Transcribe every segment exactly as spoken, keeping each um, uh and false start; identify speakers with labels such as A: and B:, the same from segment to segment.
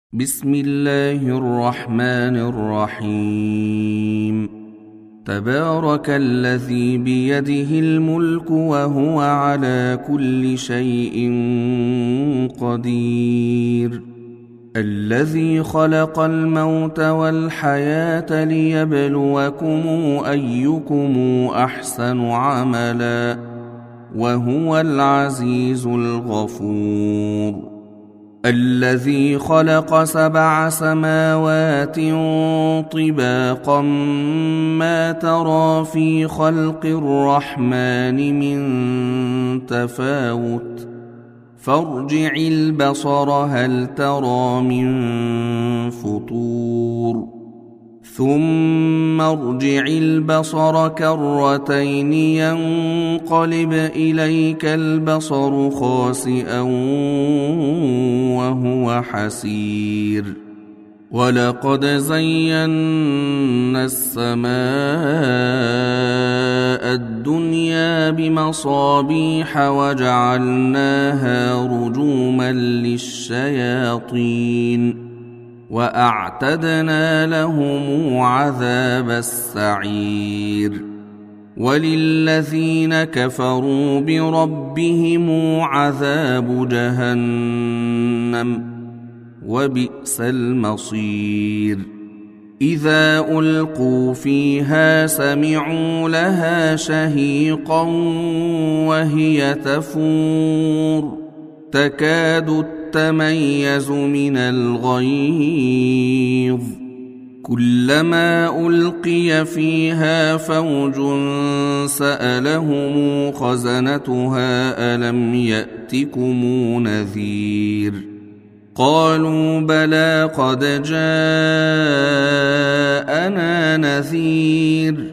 A: بسم الله الرحمن الرحيم. تبارك الذي بيده الملك وهو على كل شيء قدير. الذي خلق الموت والحياة ليبلوكم أيكم أحسن عملا وهو العزيز الغفور. الذي خلق سبع سماوات طباقا ما ترى في خلق الرحمن من تفاوت فارجع البصر هل ترى من فطور ثم ارجع البصر كرتين ينقلب إليك البصر خاسئا وهو حسير. ولقد زينا السماء الدنيا بمصابيح وجعلناها رجوما للشياطين وأعتدنا لهم عذاب السعير. وللذين كفروا بربهم عذاب جهنم وبئس المصير. إذا ألقوا فيها سمعوا لها شهيقا وهي تفور تكاد تميز من الغيظ كلما ألقي فيها فوج سألهم خزنتها ألم يأتكم نذير قالوا بلى قد جاءنا نذير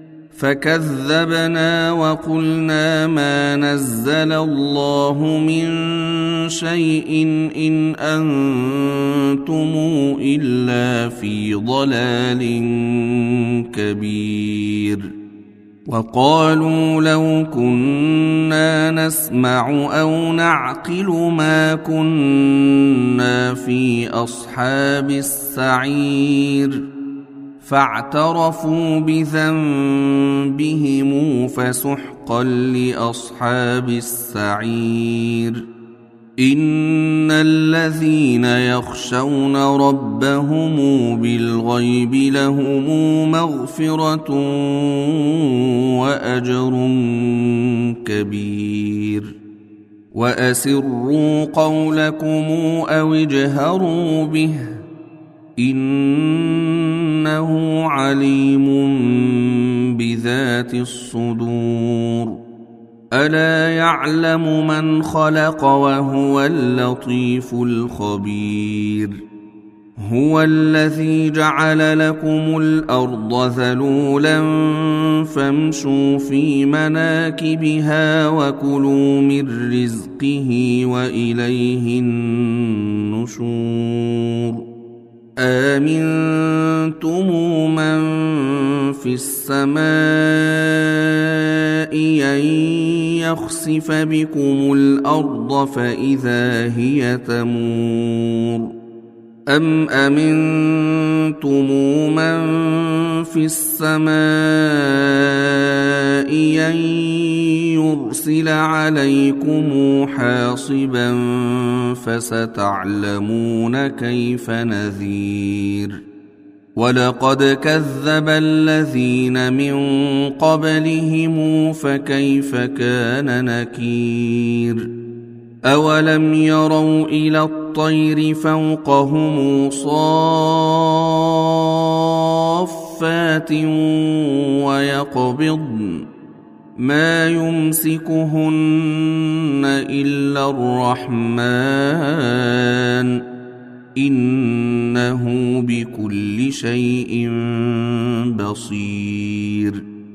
A: فكذبنا وقلنا ما نزل الله من شيء إن أنتم إلا في ضلال كبير. وقالوا لو كنا نسمع أو نعقل ما كنا في أصحاب السعير فاعترفوا بذنبهم فسحقا لأصحاب السعير. إن الذين يخشون ربهم بالغيب لهم مغفرة وأجر كبير. وأسروا قولكم أو اجهروا به إنه عليم بذات الصدور. ألا يعلم من خلق وهو اللطيف الخبير. هو الذي جعل لكم الأرض ذلولا فامشوا في مناكبها وكلوا من رزقه وإليه النشور. آمنتم من في السماء أن يخسف بكم الأرض فإذا هي تمور أم أمنتم من في السماء أن يرسل عليكم حاصبا فستعلمون كيف نذير. ولقد كذب الذين من قبلهم فكيف كان نكير. أولم يروا إلى الطير فوقهم صافات ويقبضن ما يمسكهن إلا الرحمن إنه بكل شيء بصير.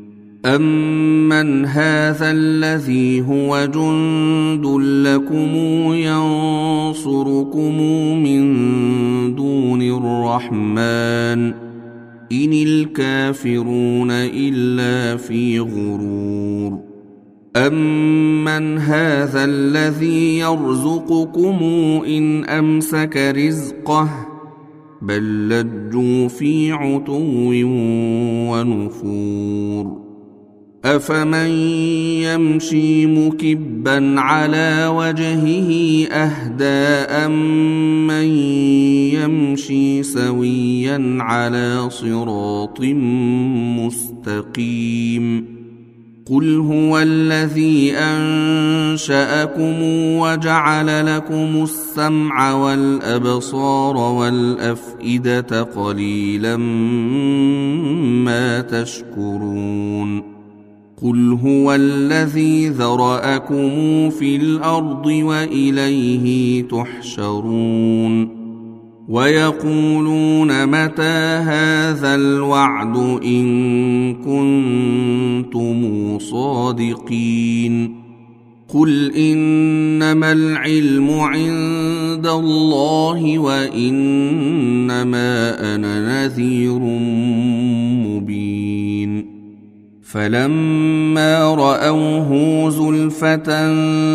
A: أمن هذا الذي هو جند لكم ينصركم من دون الرحمن إن الكافرون إلا في غرور. أمن هذا الذي يرزقكم إن أمسك رزقه بل لجوا في عتو ونفور أفمن يمشي مكبا على وجهه أهدى أمن يمشي سويا على صراط مستقيم قل هو الذي أنشأكم وجعل لكم السمع والأبصار والأفئدة قليلا ما تشكرون قل هو الذي ذرأكم في الأرض وإليه تحشرون ويقولون متى هذا الوعد إن كنتم صادقين قل إنما العلم عند الله وإنما أنا نذير مبين فلما رأوه زلفة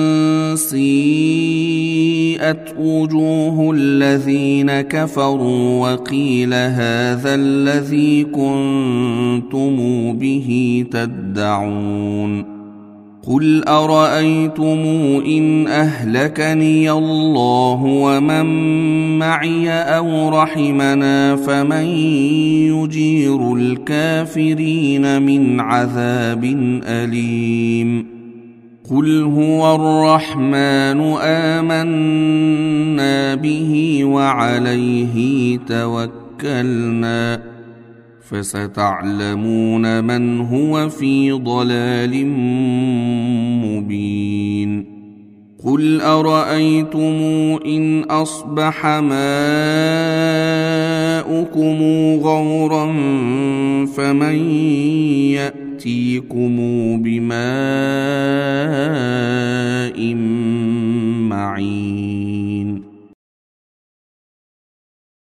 A: سيئت وجوه الذين كفروا وقيل هذا الذي كنتم به تدعون قل أرأيتم إن أهلكني الله ومن معي أو رحمنا فمن يجير الكافرين من عذاب أليم قل هو الرحمن آمنا به وعليه توكلنا فستعلمون من هو في ضلال مبين قل أرأيتم إن أصبح ماؤكم غورا فمن يأتيكم بماء معين